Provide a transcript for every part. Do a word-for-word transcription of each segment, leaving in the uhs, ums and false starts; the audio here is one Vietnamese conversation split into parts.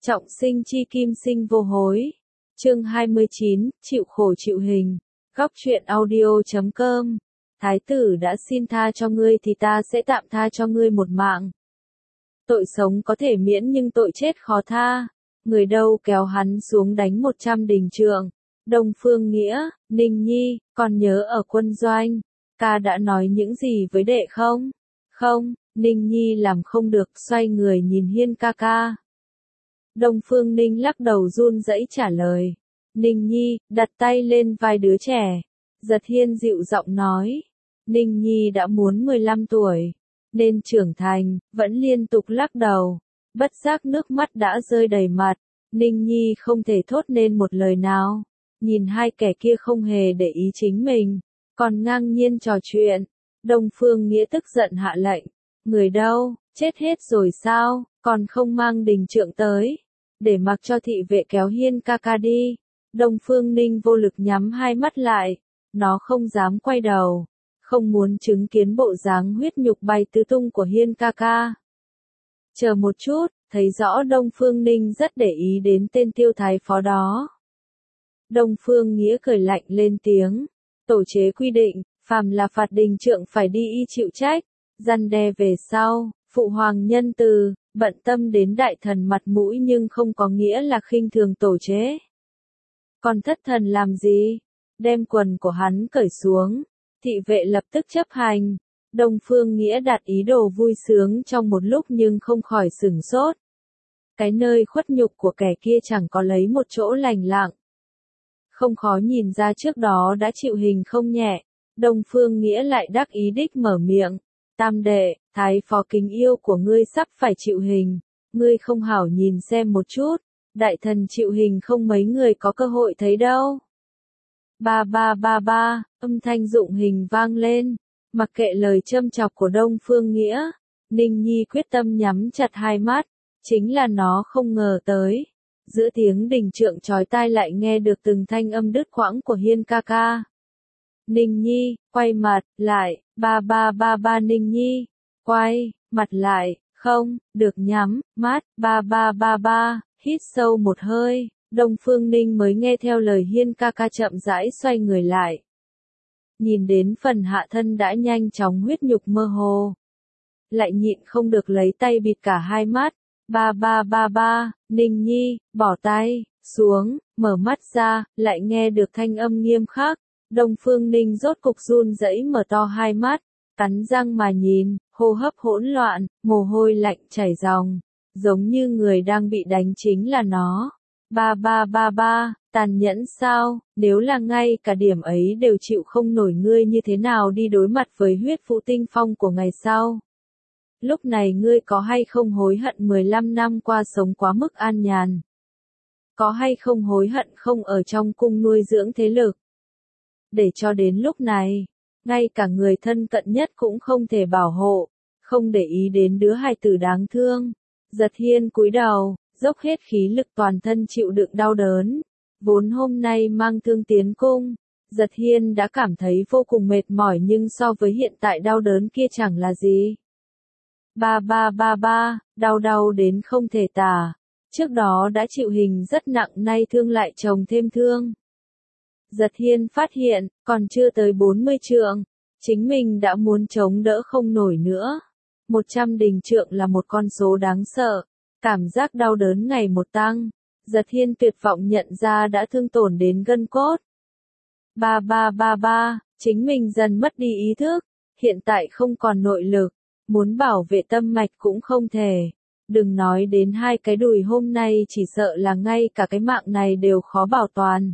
Trọng sinh chi kim sinh vô hối. Chương hai mươi chín, chịu khổ chịu hình. Góc truyện audio chấm com. Thái tử đã xin tha cho ngươi thì ta sẽ tạm tha cho ngươi một mạng. Tội sống có thể miễn nhưng tội chết khó tha. Người đâu kéo hắn xuống đánh một trăm đình trượng. Đông Phương Nghĩa, Ninh Nhi, còn nhớ ở quân doanh, ca đã nói những gì với đệ không? Không, Ninh Nhi làm không được, xoay người nhìn Hiên ca ca. Đông Phương Ninh lắc đầu run rẩy trả lời. Ninh Nhi, đặt tay lên vai đứa trẻ. Giật Hiên dịu giọng nói. Ninh Nhi đã muốn mười lăm tuổi, nên trưởng thành, vẫn liên tục lắc đầu. Bất giác nước mắt đã rơi đầy mặt. Ninh Nhi không thể thốt nên một lời nào. Nhìn hai kẻ kia không hề để ý chính mình, còn ngang nhiên trò chuyện. Đông Phương Nghĩa tức giận hạ lệnh. Người đâu, chết hết rồi sao, còn không mang đình trượng tới. Để mặc cho thị vệ kéo Hiên ca ca đi. Đông Phương Ninh vô lực nhắm hai mắt lại. Nó không dám quay đầu. Không muốn chứng kiến bộ dáng huyết nhục bay tứ tung của Hiên ca ca. Chờ một chút, thấy rõ Đông Phương Ninh rất để ý đến tên tiêu thái phó đó. Đông Phương Nghĩa cười lạnh lên tiếng. Tổ chế quy định, phàm là phạt đình trượng phải đi y chịu trách. Răn đe về sau, phụ hoàng nhân từ, bận tâm đến đại thần mặt mũi nhưng không có nghĩa là khinh thường tổ chế. Còn thất thần làm gì? Đem quần của hắn cởi xuống. Thị vệ lập tức chấp hành. Đông Phương Nghĩa đặt ý đồ vui sướng trong một lúc nhưng không khỏi sửng sốt. Cái nơi khuất nhục của kẻ kia chẳng có lấy một chỗ lành lặng. Không khó nhìn ra trước đó đã chịu hình không nhẹ. Đông Phương Nghĩa lại đắc ý đích mở miệng. Tam đệ, thái phó kính yêu của ngươi sắp phải chịu hình. Ngươi không hảo nhìn xem một chút. Đại thần chịu hình không mấy người có cơ hội thấy đâu. Ba ba ba ba, âm thanh dụng hình vang lên. Mặc kệ lời châm chọc của Đông Phương Nghĩa, Ninh Nhi quyết tâm nhắm chặt hai mắt. Chính là nó không ngờ tới. Giữa tiếng đình trượng chói tai lại nghe được từng thanh âm đứt quãng của Hiên ca ca. Ninh Nhi, quay mặt, lại, ba ba ba ba Ninh Nhi, quay, mặt lại, không, được nhắm, mắt, ba ba ba ba, hít sâu một hơi, Đông Phương Ninh mới nghe theo lời Hiên ca ca chậm rãi xoay người lại. Nhìn đến phần hạ thân đã nhanh chóng huyết nhục mơ hồ. Lại nhịn không được lấy tay bịt cả hai mắt. Ba ba ba ba, Ninh Nhi, bỏ tay, xuống, mở mắt ra, lại nghe được thanh âm nghiêm khắc. Đông Phương Ninh rốt cục run rẩy mở to hai mắt, cắn răng mà nhìn, hô hấp hỗn loạn, mồ hôi lạnh chảy ròng, giống như người đang bị đánh chính là nó. Ba ba ba ba, tàn nhẫn sao, nếu là ngay cả điểm ấy đều chịu không nổi ngươi như thế nào đi đối mặt với huyết phụ tinh phong của ngày sau. Lúc này ngươi có hay không hối hận mười lăm năm qua sống quá mức an nhàn? Có hay không hối hận không ở trong cung nuôi dưỡng thế lực? Để cho đến lúc này, ngay cả người thân cận nhất cũng không thể bảo hộ, không để ý đến đứa hài tử đáng thương. Giật Hiên cúi đầu, dốc hết khí lực toàn thân chịu đựng đau đớn. Vốn hôm nay mang thương tiến cung, Giật Hiên đã cảm thấy vô cùng mệt mỏi nhưng so với hiện tại đau đớn kia chẳng là gì. Ba ba ba ba, đau đau đến không thể tả. Trước đó đã chịu hình rất nặng nay thương lại chồng thêm thương. Giật Hiên phát hiện, còn chưa tới bốn mươi trượng, chính mình đã muốn chống đỡ không nổi nữa. một trăm đình trượng là một con số đáng sợ, cảm giác đau đớn ngày một tăng. Giật Hiên tuyệt vọng nhận ra đã thương tổn đến gân cốt. Ba ba ba ba, chính mình dần mất đi ý thức, hiện tại không còn nội lực. Muốn bảo vệ tâm mạch cũng không thể. Đừng nói đến hai cái đùi hôm nay chỉ sợ là ngay cả cái mạng này đều khó bảo toàn.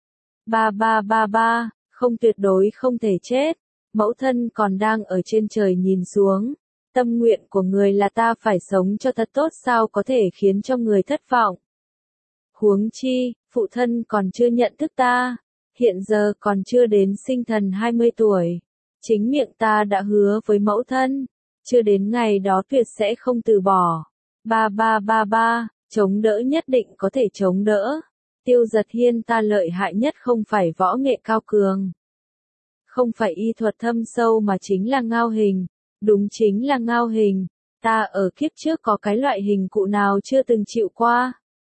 Ba ba ba ba, không tuyệt đối không thể chết. Mẫu thân còn đang ở trên trời nhìn xuống. Tâm nguyện của người là ta phải sống cho thật tốt sao có thể khiến cho người thất vọng. Huống chi, phụ thân còn chưa nhận thức ta. Hiện giờ còn chưa đến sinh thần hai mươi tuổi. Chính miệng ta đã hứa với mẫu thân. Chưa đến ngày đó tuyệt sẽ không từ bỏ. Ba ba ba ba, chống đỡ nhất định có thể chống đỡ. Tiêu Giật Hiên ta lợi hại nhất không phải võ nghệ cao cường. Không phải y thuật thâm sâu mà chính là ngao hình. Đúng chính là ngao hình. Ta ở kiếp trước có cái loại hình cụ nào chưa từng chịu qua.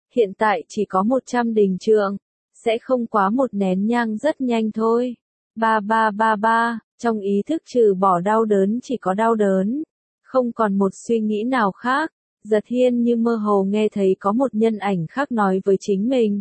hiện tại chỉ có một trăm đình trượng, sẽ không quá một nén nhang rất nhanh thôi. Ba ba ba ba, trong ý thức trừ bỏ đau đớn chỉ có đau đớn, không còn một suy nghĩ nào khác. Giật Hiên như mơ hồ nghe thấy có một nhân ảnh khác nói với chính mình.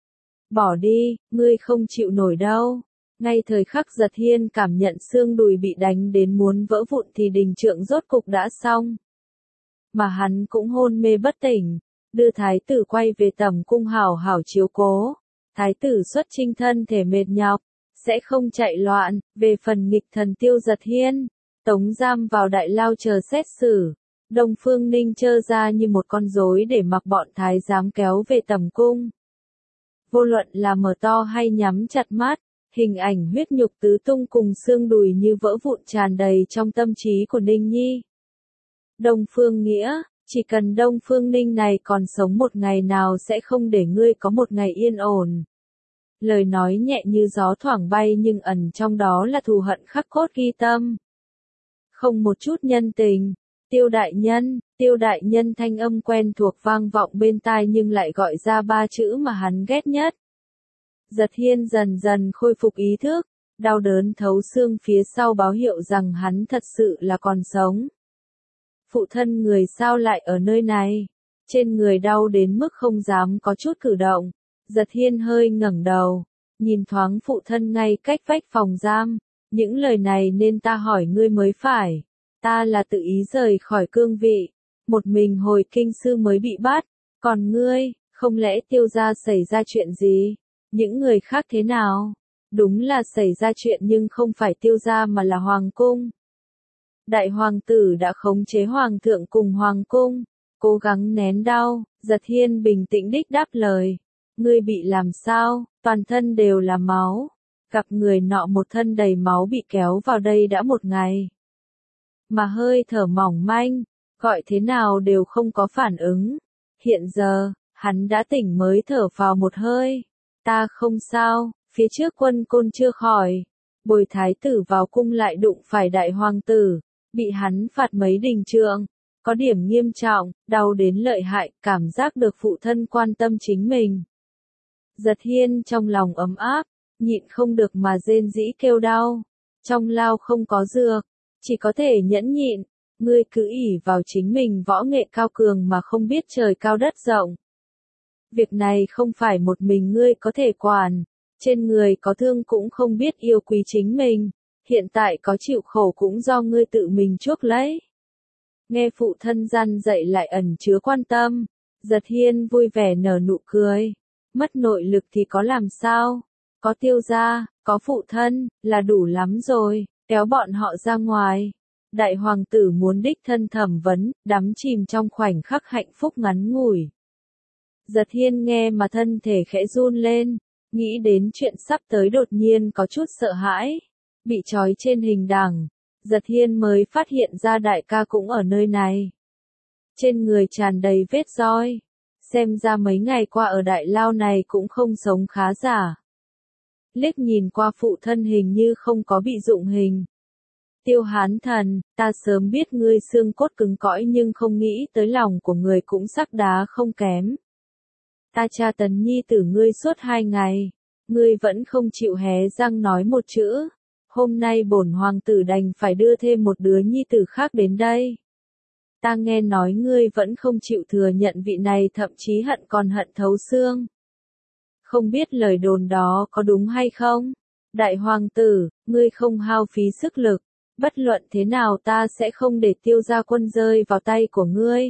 Bỏ đi, ngươi không chịu nổi đâu. Ngay thời khắc Giật Hiên cảm nhận xương đùi bị đánh đến muốn vỡ vụn thì đình trượng rốt cục đã xong. Mà hắn cũng hôn mê bất tỉnh, đưa thái tử quay về tẩm cung hảo hảo chiếu cố. Thái tử xuất chinh thân thể mệt nhọc, sẽ không chạy loạn. Về phần nghịch thần Tiêu Giật Hiên, tống giam vào đại lao chờ xét xử. Đông Phương Ninh trơ ra như một con rối để mặc bọn thái giám kéo về tẩm cung. Vô luận là mở to hay nhắm chặt mắt, hình ảnh huyết nhục tứ tung cùng xương đùi như vỡ vụn tràn đầy trong tâm trí của Ninh Nhi. Đông Phương Nghĩa, chỉ cần Đông Phương Ninh này còn sống một ngày nào sẽ không để ngươi có một ngày yên ổn. Lời nói nhẹ như gió thoảng bay nhưng ẩn trong đó là thù hận khắc cốt ghi tâm. Không một chút nhân tình. Tiêu đại nhân, tiêu đại nhân thanh âm quen thuộc vang vọng bên tai nhưng lại gọi ra ba chữ mà hắn ghét nhất. Giật Hiên dần dần khôi phục ý thức, đau đớn thấu xương phía sau báo hiệu rằng hắn thật sự là còn sống. Phụ thân người sao lại ở nơi này? Trên người đau đến mức không dám có chút cử động. Giật Hiên hơi ngẩng đầu, nhìn thoáng phụ thân ngay cách vách phòng giam. Những lời này nên ta hỏi ngươi mới phải. Ta là tự ý rời khỏi cương vị, một mình hồi kinh sư mới bị bắt, còn ngươi, không lẽ Tiêu gia xảy ra chuyện gì? Những người khác thế nào? Đúng là xảy ra chuyện nhưng không phải Tiêu gia mà là hoàng cung. Đại hoàng tử đã khống chế hoàng thượng cùng hoàng cung, cố gắng nén đau. Giật Hiên bình tĩnh đích đáp lời. Ngươi bị làm sao? Toàn thân đều là máu. Gặp người nọ một thân đầy máu bị kéo vào đây đã một ngày. Mà hơi thở mỏng manh, gọi thế nào đều không có phản ứng. Hiện giờ, hắn đã tỉnh mới thở vào một hơi. Ta không sao, phía trước quân côn chưa khỏi. Bồi thái tử vào cung lại đụng phải đại hoàng tử, bị hắn phạt mấy đình trượng. Có điểm nghiêm trọng, đau đến lợi hại, cảm giác được phụ thân quan tâm chính mình. Giật Hiên trong lòng ấm áp, nhịn không được mà rên rỉ kêu đau. Trong lao không có dược. Chỉ có thể nhẫn nhịn, ngươi cứ ỷ vào chính mình võ nghệ cao cường mà không biết trời cao đất rộng. Việc này không phải một mình ngươi có thể quản, trên người có thương cũng không biết yêu quý chính mình, hiện tại có chịu khổ cũng do ngươi tự mình chuốc lấy. Nghe phụ thân răn dạy lại ẩn chứa quan tâm, Giật Hiên vui vẻ nở nụ cười, mất nội lực thì có làm sao, có Tiêu gia, có phụ thân, là đủ lắm rồi. Kéo bọn họ ra ngoài. Đại hoàng tử muốn đích thân thẩm vấn, đắm chìm trong khoảnh khắc hạnh phúc ngắn ngủi. Giật Hiên nghe mà thân thể khẽ run lên, nghĩ đến chuyện sắp tới đột nhiên có chút sợ hãi. Bị trói trên hình đằng, Giật Hiên mới phát hiện ra đại ca cũng ở nơi này. Trên người tràn đầy vết roi, xem ra mấy ngày qua ở đại lao này cũng không sống khá giả. Liếc nhìn qua phụ thân hình như không có bị dụng hình. Tiêu Hán Thần, ta sớm biết ngươi xương cốt cứng cỏi nhưng không nghĩ tới lòng của người cũng sắc đá không kém. Ta tra tấn nhi tử ngươi suốt hai ngày, ngươi vẫn không chịu hé răng nói một chữ. Hôm nay bổn hoàng tử đành phải đưa thêm một đứa nhi tử khác đến đây. Ta nghe nói ngươi vẫn không chịu thừa nhận vị này thậm chí hận còn hận thấu xương. Không biết lời đồn đó có đúng hay không? Đại hoàng tử, ngươi không hao phí sức lực, bất luận thế nào ta sẽ không để Tiêu gia quân rơi vào tay của ngươi.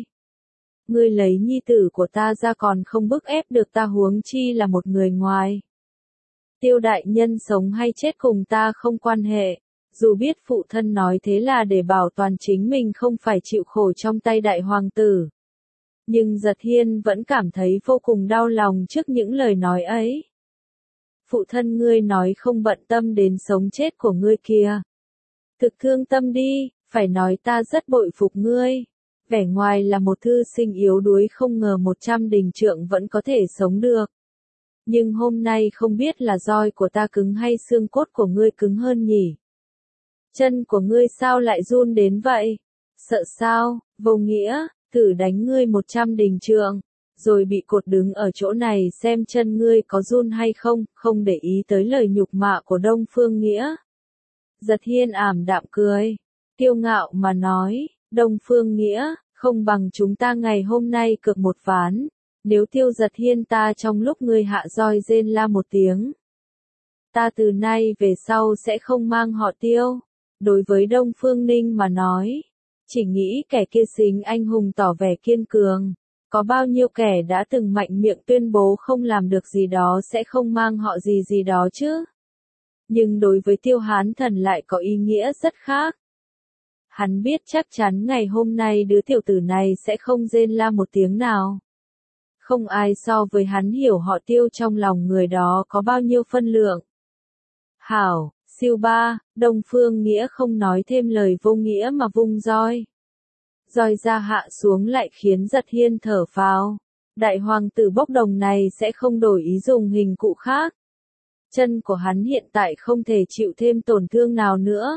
Ngươi lấy nhi tử của ta ra còn không bức ép được ta huống chi là một người ngoài. Tiêu đại nhân sống hay chết cùng ta không quan hệ, dù biết phụ thân nói thế là để bảo toàn chính mình không phải chịu khổ trong tay đại hoàng tử. Nhưng Giật Hiên vẫn cảm thấy vô cùng đau lòng trước những lời nói ấy. Phụ thân ngươi nói không bận tâm đến sống chết của ngươi kìa. Thực thương tâm đi, phải nói ta rất bội phục ngươi. Vẻ ngoài là một thư sinh yếu đuối không ngờ một trăm đình trượng vẫn có thể sống được. Nhưng hôm nay không biết là roi của ta cứng hay xương cốt của ngươi cứng hơn nhỉ. Chân của ngươi sao lại run đến vậy? Sợ sao, vô nghĩa, thử đánh ngươi một trăm đình trượng, rồi bị cột đứng ở chỗ này xem chân ngươi có run hay không, không để ý tới lời nhục mạ của Đông Phương Nghĩa. Giật Hiên ảm đạm cười, kiêu ngạo mà nói, Đông Phương Nghĩa, không bằng chúng ta ngày hôm nay cược một ván, nếu Tiêu Giật Hiên ta trong lúc ngươi hạ roi rên la một tiếng. Ta từ nay về sau sẽ không mang họ Tiêu. Đối với Đông Phương Ninh mà nói, chỉ nghĩ kẻ kia xính anh hùng tỏ vẻ kiên cường. Có bao nhiêu kẻ đã từng mạnh miệng tuyên bố không làm được gì đó sẽ không mang họ gì gì đó chứ. Nhưng đối với Tiêu Hán Thần lại có ý nghĩa rất khác. Hắn biết chắc chắn ngày hôm nay đứa tiểu tử này sẽ không rên la một tiếng nào. Không ai so với hắn hiểu họ Tiêu trong lòng người đó có bao nhiêu phân lượng. Hảo, siêu ba, Đông Phương Nghĩa không nói thêm lời vô nghĩa mà vung roi. Roi ra hạ xuống lại khiến Giật Hiên thở phào. Đại hoàng tử bốc đồng này sẽ không đổi ý dùng hình cụ khác. Chân của hắn hiện tại không thể chịu thêm tổn thương nào nữa.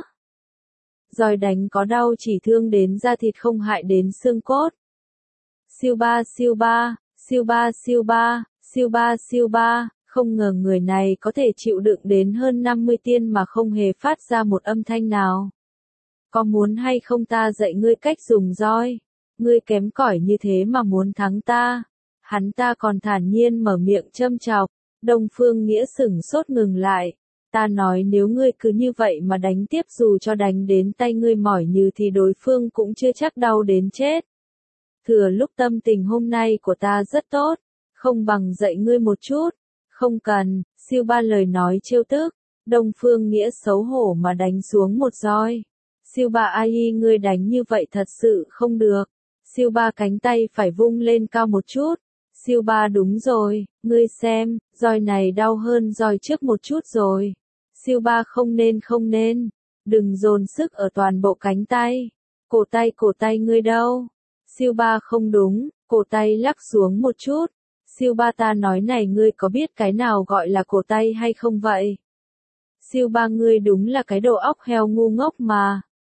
Roi đánh có đau chỉ thương đến da thịt không hại đến xương cốt. Siêu ba siêu ba, siêu ba siêu ba, siêu ba siêu ba, không ngờ người này có thể chịu đựng đến hơn năm mươi tiên mà không hề phát ra một âm thanh nào. Có muốn hay không ta dạy ngươi cách dùng roi? Ngươi kém cỏi như thế mà muốn thắng ta? Hắn ta còn thản nhiên mở miệng châm chọc. Đông Phương Nghĩa sửng sốt ngừng lại. Ta nói nếu ngươi cứ như vậy mà đánh tiếp dù cho đánh đến tay ngươi mỏi như thì đối phương cũng chưa chắc đau đến chết. Thừa lúc tâm tình hôm nay của ta rất tốt, không bằng dạy ngươi một chút. Không cần, siêu ba lời nói trêu tức. Đông Phương Nghĩa xấu hổ mà đánh xuống một roi. Siêu ba ai ngươi đánh như vậy thật sự không được. Siêu ba cánh tay phải vung lên cao một chút. Siêu ba đúng rồi, ngươi xem, roi này đau hơn roi trước một chút rồi. Siêu ba không nên không nên, đừng dồn sức ở toàn bộ cánh tay. Cổ tay cổ tay ngươi đâu? Siêu ba không đúng, cổ tay lắc xuống một chút. Siêu ba ta nói này ngươi có biết cái nào gọi là cổ tay hay không vậy? Siêu ba ngươi đúng là cái đồ óc heo ngu ngốc mà.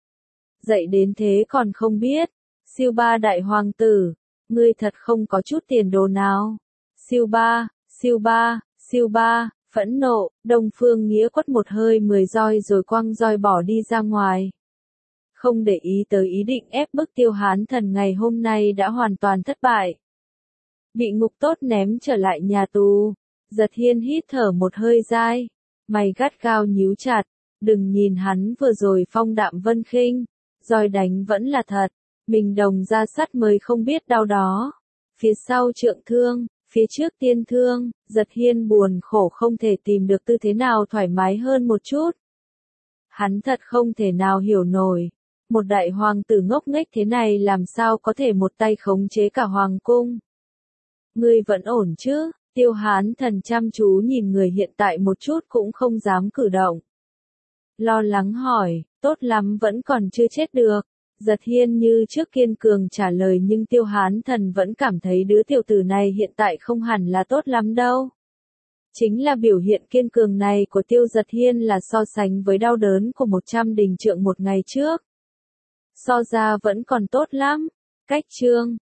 Dậy đến thế còn không biết. Siêu ba đại hoàng tử, ngươi thật không có chút tiền đồ nào. Siêu ba, siêu ba, siêu ba, phẫn nộ, Đông Phương Nghĩa quất một hơi mười roi rồi quăng roi bỏ đi ra ngoài. Không để ý tới ý định ép bức Tiêu Hán Thần ngày hôm nay đã hoàn toàn thất bại. Bị ngục tốt ném trở lại nhà tù. Giật Hiên hít thở một hơi dai. Mày gắt gao nhíu chặt. Đừng nhìn hắn vừa rồi phong đạm vân khinh. Roi đánh vẫn là thật. Mình đồng ra sắt mới không biết đau đó. Phía sau trượng thương, phía trước tiên thương. Giật Hiên buồn khổ không thể tìm được tư thế nào thoải mái hơn một chút. Hắn thật không thể nào hiểu nổi. Một đại hoàng tử ngốc nghếch thế này làm sao có thể một tay khống chế cả hoàng cung. Ngươi vẫn ổn chứ? Tiêu Hán Thần chăm chú nhìn người hiện tại một chút cũng không dám cử động. Lo lắng hỏi, tốt lắm vẫn còn chưa chết được. Giật Hiên như trước kiên cường trả lời nhưng Tiêu Hán Thần vẫn cảm thấy đứa tiểu tử này hiện tại không hẳn là tốt lắm đâu. Chính là biểu hiện kiên cường này của Tiêu Giật Hiên là so sánh với đau đớn của một trăm đình trượng một ngày trước. So ra vẫn còn tốt lắm. Cách chương